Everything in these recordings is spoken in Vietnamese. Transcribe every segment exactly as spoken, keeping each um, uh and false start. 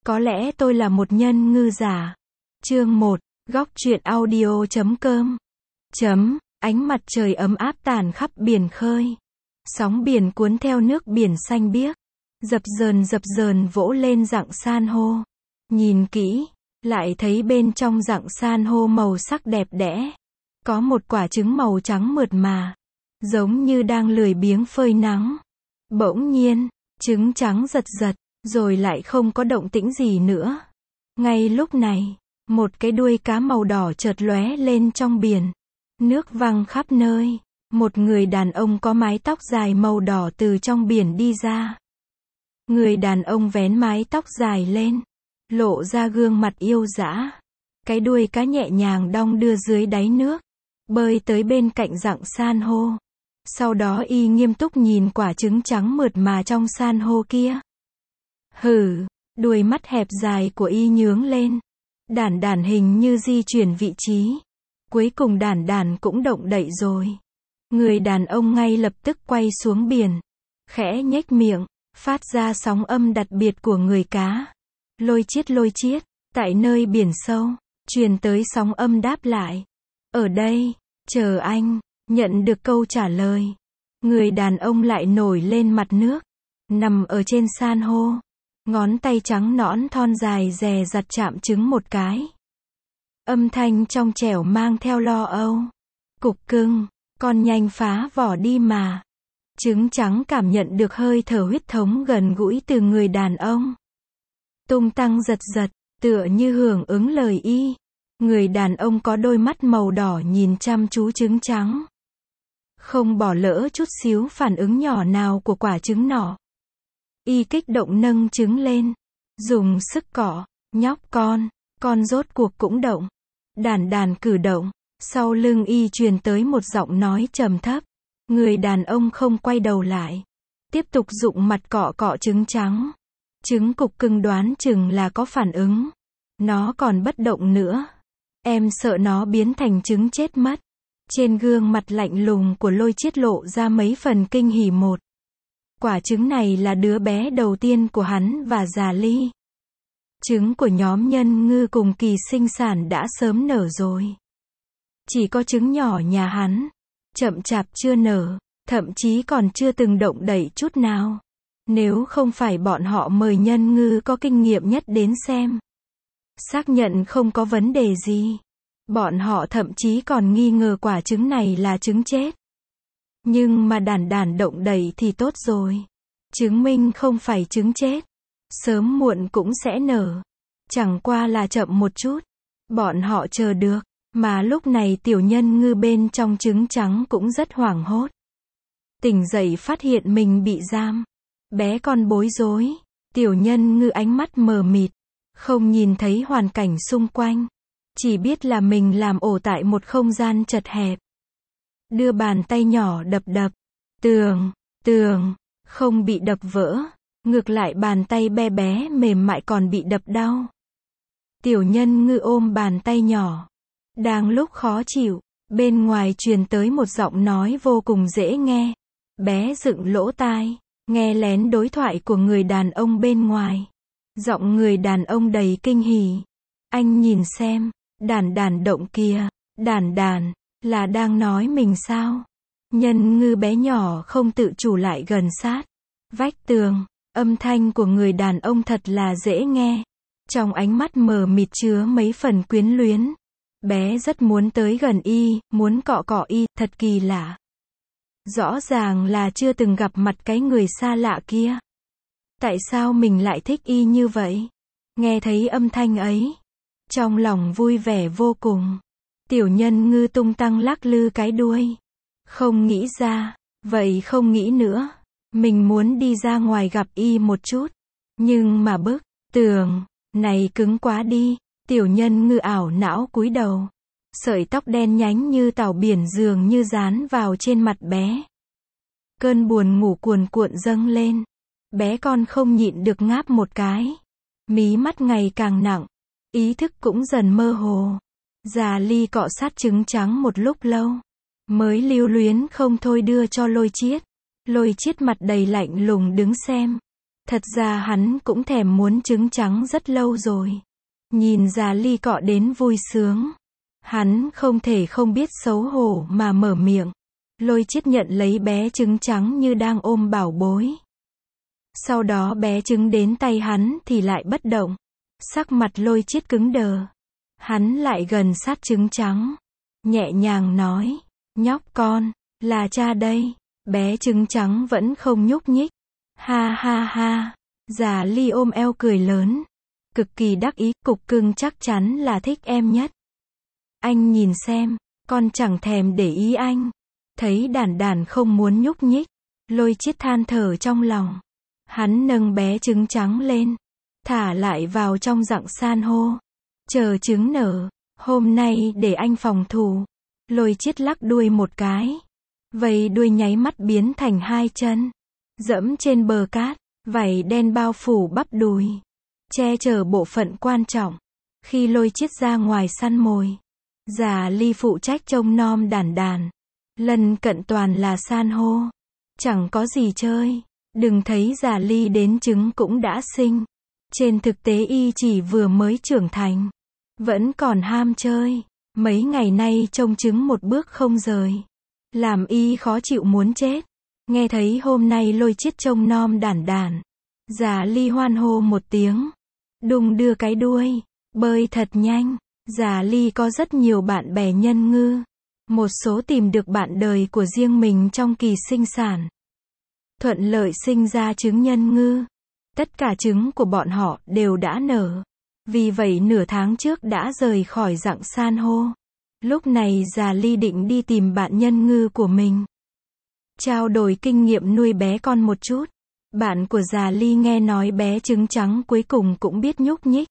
Có lẽ tôi là một nhân ngư giả. Chương một, góc truyện audio chấm com. Chấm, ánh mặt trời ấm áp tàn khắp biển khơi. Sóng biển cuốn theo nước biển xanh biếc. Dập dờn dập dờn vỗ lên rặng san hô. Nhìn kỹ, lại thấy bên trong rặng san hô màu sắc đẹp đẽ. Có một quả trứng màu trắng mượt mà. Giống như đang lười biếng phơi nắng. Bỗng nhiên, trứng trắng giật giật, rồi lại không có động tĩnh gì nữa. Ngay lúc này, một cái đuôi cá màu đỏ chợt lóe lên trong biển. Nước văng khắp nơi. Một người đàn ông có mái tóc dài màu đỏ từ trong biển đi ra. Người đàn ông vén mái tóc dài lên, lộ ra gương mặt yêu dã. Cái đuôi cá nhẹ nhàng đong đưa dưới đáy nước, bơi tới bên cạnh rặng san hô. Sau đó y nghiêm túc nhìn quả trứng trắng mượt mà trong san hô kia. Hừ, đuôi mắt hẹp dài của y nhướng lên. Đản đản hình như di chuyển vị trí. Cuối cùng đản đản cũng động đậy rồi. Người đàn ông ngay lập tức quay xuống biển. Khẽ nhếch miệng, phát ra sóng âm đặc biệt của người cá. Lôi chiết lôi chiết, tại nơi biển sâu, truyền tới sóng âm đáp lại. Ở đây, chờ anh. Nhận được câu trả lời. Người đàn ông lại nổi lên mặt nước. Nằm ở trên san hô. Ngón tay trắng nõn thon dài dè dặt chạm trứng một cái. Âm thanh trong trẻo mang theo lo âu. Cục cưng, con nhanh phá vỏ đi mà. Trứng trắng cảm nhận được hơi thở huyết thống gần gũi từ người đàn ông. Tung tăng giật giật, tựa như hưởng ứng lời y. Người đàn ông có đôi mắt màu đỏ nhìn chăm chú trứng trắng. Không bỏ lỡ chút xíu phản ứng nhỏ nào của quả trứng nọ. Y kích động nâng trứng lên. Dùng sức cọ, nhóc con, con rốt cuộc cũng động. Đàn đàn cử động. Sau lưng y truyền tới một giọng nói trầm thấp. Người đàn ông không quay đầu lại. Tiếp tục dụng mặt cọ cọ trứng trắng. Trứng cục cưng đoán chừng là có phản ứng. Nó còn bất động nữa. Em sợ nó biến thành trứng chết mất. Trên gương mặt lạnh lùng của Lôi Chiết lộ ra mấy phần kinh hỉ một. Quả trứng này là đứa bé đầu tiên của hắn và Già Ly. Trứng của nhóm nhân ngư cùng kỳ sinh sản đã sớm nở rồi. Chỉ có trứng nhỏ nhà hắn, chậm chạp chưa nở, thậm chí còn chưa từng động đậy chút nào. Nếu không phải bọn họ mời nhân ngư có kinh nghiệm nhất đến xem, xác nhận không có vấn đề gì. Bọn họ thậm chí còn nghi ngờ quả trứng này là trứng chết. Nhưng mà đản đản động đậy thì tốt rồi. Chứng minh không phải trứng chết. Sớm muộn cũng sẽ nở. Chẳng qua là chậm một chút. Bọn họ chờ được. Mà lúc này tiểu nhân ngư bên trong trứng trắng cũng rất hoảng hốt. Tỉnh dậy phát hiện mình bị giam. Bé con bối rối. Tiểu nhân ngư ánh mắt mờ mịt. Không nhìn thấy hoàn cảnh xung quanh. Chỉ biết là mình làm ổ tại một không gian chật hẹp. Đưa bàn tay nhỏ đập đập. Tường, tường, không bị đập vỡ. Ngược lại bàn tay bé bé mềm mại còn bị đập đau. Tiểu nhân ngư ôm bàn tay nhỏ. Đang lúc khó chịu, bên ngoài truyền tới một giọng nói vô cùng dễ nghe. Bé dựng lỗ tai, nghe lén đối thoại của người đàn ông bên ngoài. Giọng người đàn ông đầy kinh hỉ. Anh nhìn xem. Đàn đàn động kìa, đàn đàn, là đang nói mình sao? Nhân ngư bé nhỏ không tự chủ lại gần sát. Vách tường, âm thanh của người đàn ông thật là dễ nghe. Trong ánh mắt mờ mịt chứa mấy phần quyến luyến. Bé rất muốn tới gần y, muốn cọ cọ y, thật kỳ lạ. Rõ ràng là chưa từng gặp mặt cái người xa lạ kia. Tại sao mình lại thích y như vậy? Nghe thấy âm thanh ấy. Trong lòng vui vẻ vô cùng. Tiểu nhân ngư tung tăng lắc lư cái đuôi. Không nghĩ ra. Vậy không nghĩ nữa. Mình muốn đi ra ngoài gặp y một chút. Nhưng mà bức tường này cứng quá đi. Tiểu nhân ngư ảo não cúi đầu. Sợi tóc đen nhánh như tảo biển dường như dán vào trên mặt bé. Cơn buồn ngủ cuồn cuộn dâng lên. Bé con không nhịn được ngáp một cái. Mí mắt ngày càng nặng. Ý thức cũng dần mơ hồ. Già Ly cọ sát trứng trắng một lúc lâu. Mới lưu luyến không thôi đưa cho Lôi Chiết. Lôi Chiết mặt đầy lạnh lùng đứng xem. Thật ra hắn cũng thèm muốn trứng trắng rất lâu rồi. Nhìn Già Ly cọ đến vui sướng. Hắn không thể không biết xấu hổ mà mở miệng. Lôi Chiết nhận lấy bé trứng trắng như đang ôm bảo bối. Sau đó bé trứng đến tay hắn thì lại bất động. Sắc mặt Lôi Chiết cứng đờ. Hắn lại gần sát trứng trắng. Nhẹ nhàng nói, nhóc con, là cha đây. Bé trứng trắng vẫn không nhúc nhích. Ha ha ha. Già Ly ôm eo cười lớn. Cực kỳ đắc ý, cục cưng chắc chắn là thích em nhất. Anh nhìn xem, con chẳng thèm để ý anh. Thấy Đản Đản không muốn nhúc nhích, Lôi Chiết than thở trong lòng. Hắn nâng bé trứng trắng lên, thả lại vào trong rặng san hô. Chờ trứng nở, hôm nay để anh phòng thủ. Lôi Chiết lắc đuôi một cái. Vầy đuôi nháy mắt biến thành hai chân. Dẫm trên bờ cát, vảy đen bao phủ bắp đùi. Che chở bộ phận quan trọng. Khi Lôi Chiết ra ngoài săn mồi, Già Ly phụ trách trông nom Đản Đản. Lần cận toàn là san hô. Chẳng có gì chơi. Đừng thấy Già Ly đến trứng cũng đã sinh. Trên thực tế y chỉ vừa mới trưởng thành. Vẫn còn ham chơi. Mấy ngày nay trông trứng một bước không rời. Làm y khó chịu muốn chết. Nghe thấy hôm nay Lôi Chiết trông nom Đản Đản. Già Ly hoan hô một tiếng. Đùng đưa cái đuôi. Bơi thật nhanh. Già Ly có rất nhiều bạn bè nhân ngư. Một số tìm được bạn đời của riêng mình trong kỳ sinh sản. Thuận lợi sinh ra trứng nhân ngư. Tất cả trứng của bọn họ đều đã nở. Vì vậy nửa tháng trước đã rời khỏi rặng san hô. Lúc này Già Ly định đi tìm bạn nhân ngư của mình. Trao đổi kinh nghiệm nuôi bé con một chút. Bạn của Già Ly nghe nói bé trứng trắng cuối cùng cũng biết nhúc nhích.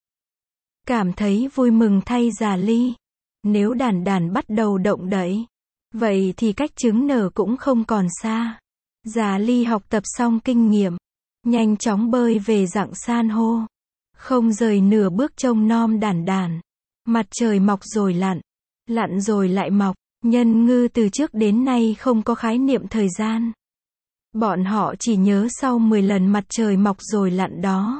Cảm thấy vui mừng thay Già Ly. Nếu Đản Đản bắt đầu động đậy, vậy thì cách trứng nở cũng không còn xa. Già Ly học tập xong kinh nghiệm, nhanh chóng bơi về rặng san hô. Không rời nửa bước trông nom Đản Đản. Mặt trời mọc rồi lặn, lặn rồi lại mọc. Nhân ngư từ trước đến nay không có khái niệm thời gian. Bọn họ chỉ nhớ sau mười lần mặt trời mọc rồi lặn đó.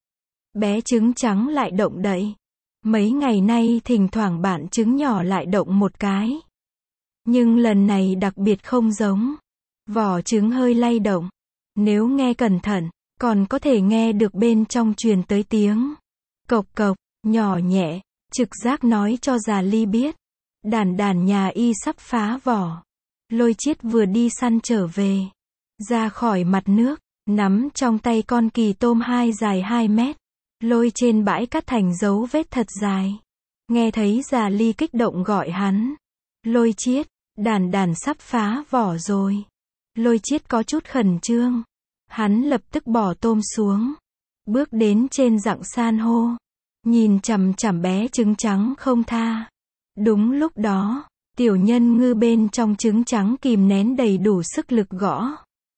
Bé trứng trắng lại động đậy. Mấy ngày nay thỉnh thoảng bạn trứng nhỏ lại động một cái. Nhưng lần này đặc biệt không giống. Vỏ trứng hơi lay động. Nếu nghe cẩn thận, còn có thể nghe được bên trong truyền tới tiếng cộc cộc, nhỏ nhẹ. Trực giác nói cho Già Ly biết. Đản Đản nhà y sắp phá vỏ. Lôi Chiết vừa đi săn trở về. Ra khỏi mặt nước, nắm trong tay con kỳ tôm hai dài hai mét. Lôi trên bãi cát thành dấu vết thật dài. Nghe thấy Già Ly kích động gọi hắn. Lôi Chiết, Đản Đản sắp phá vỏ rồi. Lôi Chiết có chút khẩn trương. Hắn lập tức bỏ tôm xuống. Bước đến trên rặng san hô. Nhìn chằm chằm bé trứng trắng không tha. Đúng lúc đó, tiểu nhân ngư bên trong trứng trắng kìm nén đầy đủ sức lực gõ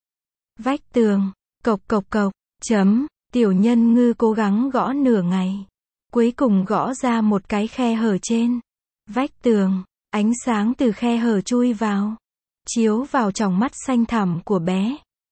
vách tường. Cộc cộc cộc, chấm. Tiểu nhân ngư cố gắng gõ nửa ngày. Cuối cùng gõ ra một cái khe hở trên vách tường. Ánh sáng từ khe hở chui vào. Chiếu vào tròng mắt xanh thẳm của bé.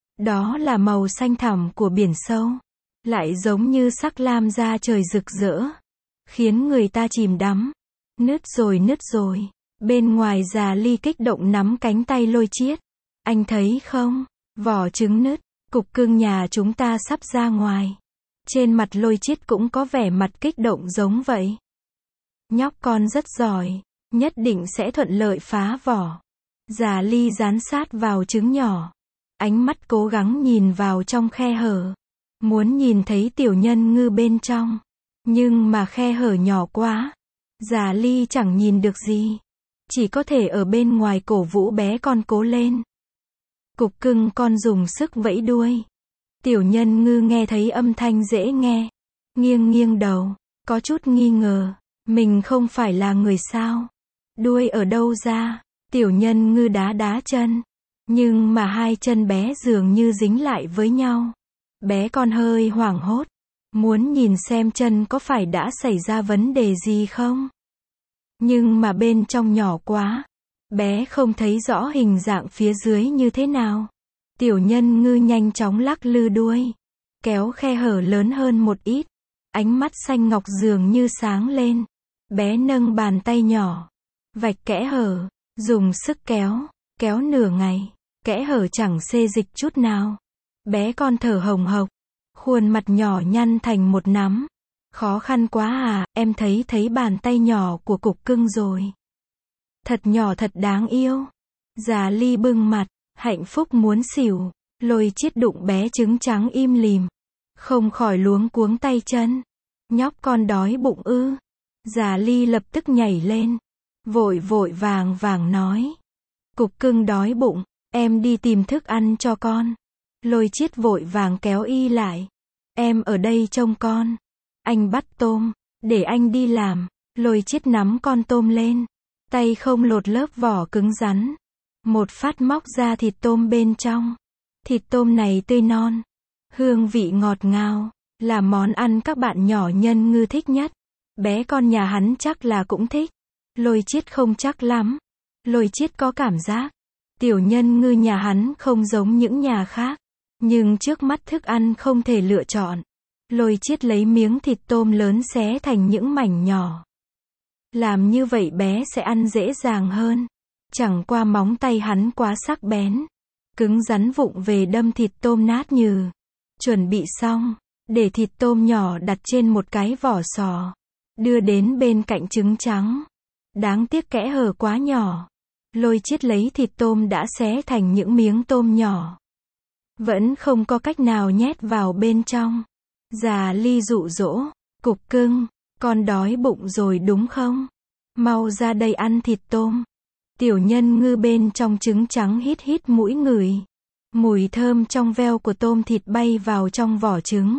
Đó là màu xanh thẳm của biển sâu. Lại giống như sắc lam da trời rực rỡ. Khiến người ta chìm đắm. Nứt rồi nứt rồi. Bên ngoài Già Ly kích động nắm cánh tay Lôi Chiết. Anh thấy không? Vỏ trứng nứt. Cục cưng nhà chúng ta sắp ra ngoài. Trên mặt Lôi Chiết cũng có vẻ mặt kích động giống vậy. Nhóc con rất giỏi. Nhất định sẽ thuận lợi phá vỏ. Già Ly dán sát vào trứng nhỏ. Ánh mắt cố gắng nhìn vào trong khe hở. Muốn nhìn thấy tiểu nhân ngư bên trong. Nhưng mà khe hở nhỏ quá. Già Ly chẳng nhìn được gì. Chỉ có thể ở bên ngoài cổ vũ bé con cố lên. Cục cưng con dùng sức vẫy đuôi. Tiểu nhân ngư nghe thấy âm thanh dễ nghe. Nghiêng nghiêng đầu. Có chút nghi ngờ. Mình không phải là người sao? Đuôi ở đâu ra? Tiểu nhân ngư đá đá chân. Nhưng mà hai chân bé dường như dính lại với nhau. Bé con hơi hoảng hốt. Muốn nhìn xem chân có phải đã xảy ra vấn đề gì không? Nhưng mà bên trong nhỏ quá. Bé không thấy rõ hình dạng phía dưới như thế nào. Tiểu nhân ngư nhanh chóng lắc lư đuôi. kéo khe hở lớn hơn một ít. Ánh mắt xanh ngọc dường như sáng lên. Bé nâng bàn tay nhỏ, vạch kẽ hở, dùng sức kéo, kéo nửa ngày, kẽ hở chẳng xê dịch chút nào. Bé con thở hồng hộc, khuôn mặt nhỏ nhăn thành một nắm. Khó khăn quá à, em thấy thấy bàn tay nhỏ của cục cưng rồi. Thật nhỏ thật đáng yêu. Già Ly bưng mặt, hạnh phúc muốn xỉu. Lôi Chiết đụng bé trứng trắng im lìm, không khỏi luống cuống tay chân. Nhóc con đói bụng ư? Già Ly lập tức nhảy lên, vội vội vàng vàng nói. Cục cưng đói bụng, em đi tìm thức ăn cho con. Lôi Chiết vội vàng kéo y lại. Em ở đây trông con. Anh bắt tôm, để anh đi làm. Lôi Chiết nắm con tôm lên, tay không lột lớp vỏ cứng rắn. Một phát móc ra thịt tôm bên trong. Thịt tôm này tươi non, hương vị ngọt ngào, là món ăn các bạn nhỏ Nhân Ngư thích nhất. Bé con nhà hắn chắc là cũng thích. Lôi Chiết không chắc lắm. Lôi Chiết có cảm giác, tiểu Nhân Ngư nhà hắn không giống những nhà khác. Nhưng trước mắt thức ăn không thể lựa chọn. Lôi Chiết lấy miếng thịt tôm lớn xé thành những mảnh nhỏ. Làm như vậy bé sẽ ăn dễ dàng hơn. Chẳng qua móng tay hắn quá sắc bén, cứng rắn vụng về đâm thịt tôm nát nhừ. Chuẩn bị xong, để thịt tôm nhỏ đặt trên một cái vỏ sò, đưa đến bên cạnh trứng trắng. Đáng tiếc kẽ hở quá nhỏ. Lôi Chiết lấy thịt tôm đã xé thành những miếng tôm nhỏ, vẫn không có cách nào nhét vào bên trong. Già Ly dụ dỗ, cục cưng, con đói bụng rồi đúng không? Mau ra đây ăn thịt tôm. Tiểu Nhân Ngư bên trong trứng trắng hít hít mũi ngửi. Mùi thơm trong veo của tôm thịt bay vào trong vỏ trứng.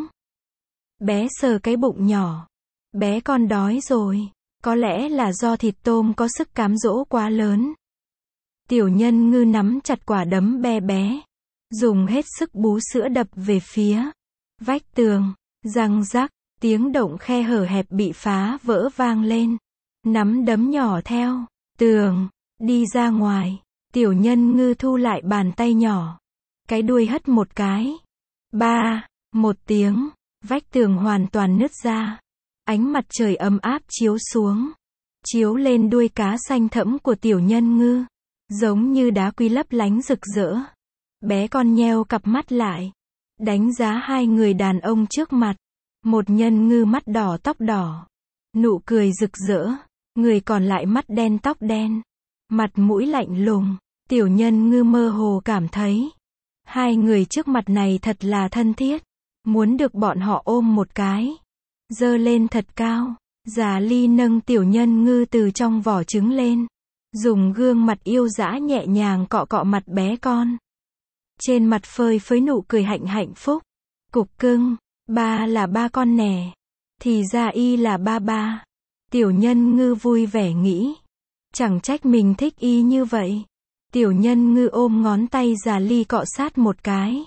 Bé sờ cái bụng nhỏ. Bé con đói rồi. Có lẽ là do thịt tôm có sức cám dỗ quá lớn. Tiểu Nhân Ngư nắm chặt quả đấm be bé, dùng hết sức bú sữa đập về phía vách tường. Răng rắc, tiếng động khe hở hẹp bị phá vỡ vang lên. Nắm đấm nhỏ theo tường đi ra ngoài. Tiểu Nhân Ngư thu lại bàn tay nhỏ, cái đuôi hất một cái. Ba, một tiếng, vách tường hoàn toàn nứt ra. Ánh mặt trời ấm áp chiếu xuống, chiếu lên đuôi cá xanh thẫm của Tiểu Nhân Ngư, giống như đá quý lấp lánh rực rỡ. Bé con nheo cặp mắt lại, đánh giá hai người đàn ông trước mặt. Một nhân ngư mắt đỏ tóc đỏ, nụ cười rực rỡ. Người còn lại mắt đen tóc đen, mặt mũi lạnh lùng. Tiểu Nhân Ngư mơ hồ cảm thấy, hai người trước mặt này thật là thân thiết, muốn được bọn họ ôm một cái, giơ lên thật cao. Già Ly nâng Tiểu Nhân Ngư từ trong vỏ trứng lên, dùng gương mặt yêu dã nhẹ nhàng cọ cọ mặt bé con. Trên mặt phơi phới nụ cười hạnh hạnh phúc. Cục cưng, ba là ba con nè. Thì ra y là ba ba. Tiểu Nhân Ngư vui vẻ nghĩ. Chẳng trách mình thích y như vậy. Tiểu Nhân Ngư ôm ngón tay Già Ly cọ sát một cái.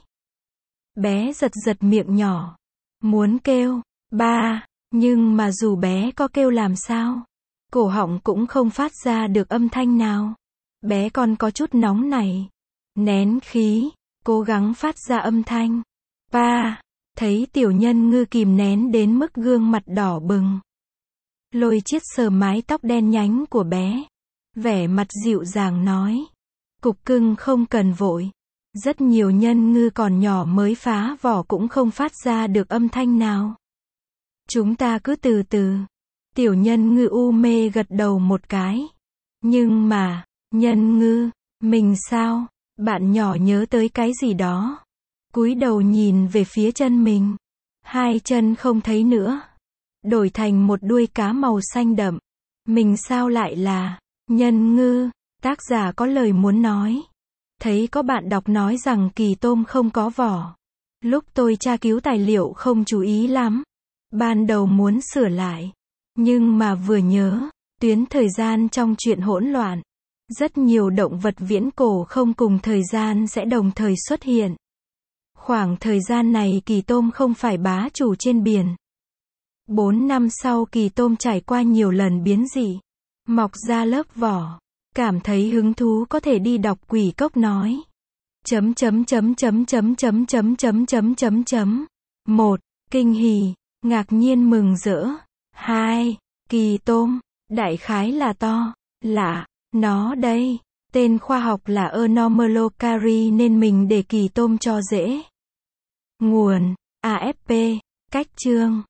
Bé giật giật miệng nhỏ, muốn kêu ba, nhưng mà dù bé có kêu làm sao, cổ họng cũng không phát ra được âm thanh nào. Bé con có chút nóng nảy, nén khí, cố gắng phát ra âm thanh. Ba, thấy Tiểu Nhân Ngư kìm nén đến mức gương mặt đỏ bừng. Lôi Chiết sờ mái tóc đen nhánh của bé, vẻ mặt dịu dàng nói. Cục cưng không cần vội. Rất nhiều nhân ngư còn nhỏ mới phá vỏ cũng không phát ra được âm thanh nào. Chúng ta cứ từ từ. Tiểu Nhân Ngư u mê gật đầu một cái. Nhưng mà, Nhân Ngư, mình sao? Bạn nhỏ nhớ tới cái gì đó. Cúi đầu nhìn về phía chân mình. Hai chân không thấy nữa. Đổi thành một đuôi cá màu xanh đậm. Mình sao lại là Nhân Ngư? Tác giả có lời muốn nói. Thấy có bạn đọc nói rằng kỳ tôm không có vỏ. Lúc tôi tra cứu tài liệu không chú ý lắm. Ban đầu muốn sửa lại. Nhưng mà vừa nhớ, tuyến thời gian trong truyện hỗn loạn. Rất nhiều động vật viễn cổ không cùng thời gian sẽ đồng thời xuất hiện. Khoảng thời gian này kỳ tôm không phải bá chủ trên biển. Bốn năm sau kỳ tôm trải qua nhiều lần biến dị, mọc ra lớp vỏ. Cảm thấy hứng thú có thể đi đọc Quỷ Cốc nói. Chấm chấm chấm chấm chấm chấm chấm chấm chấm chấm chấm một. Kinh hỉ, ngạc nhiên mừng rỡ. hai. Kỳ tôm, đại khái là to, lạ, nó đây. Tên khoa học là Anomalocaris nên mình để kỳ tôm cho dễ. Nguồn: a ép pê, cách chương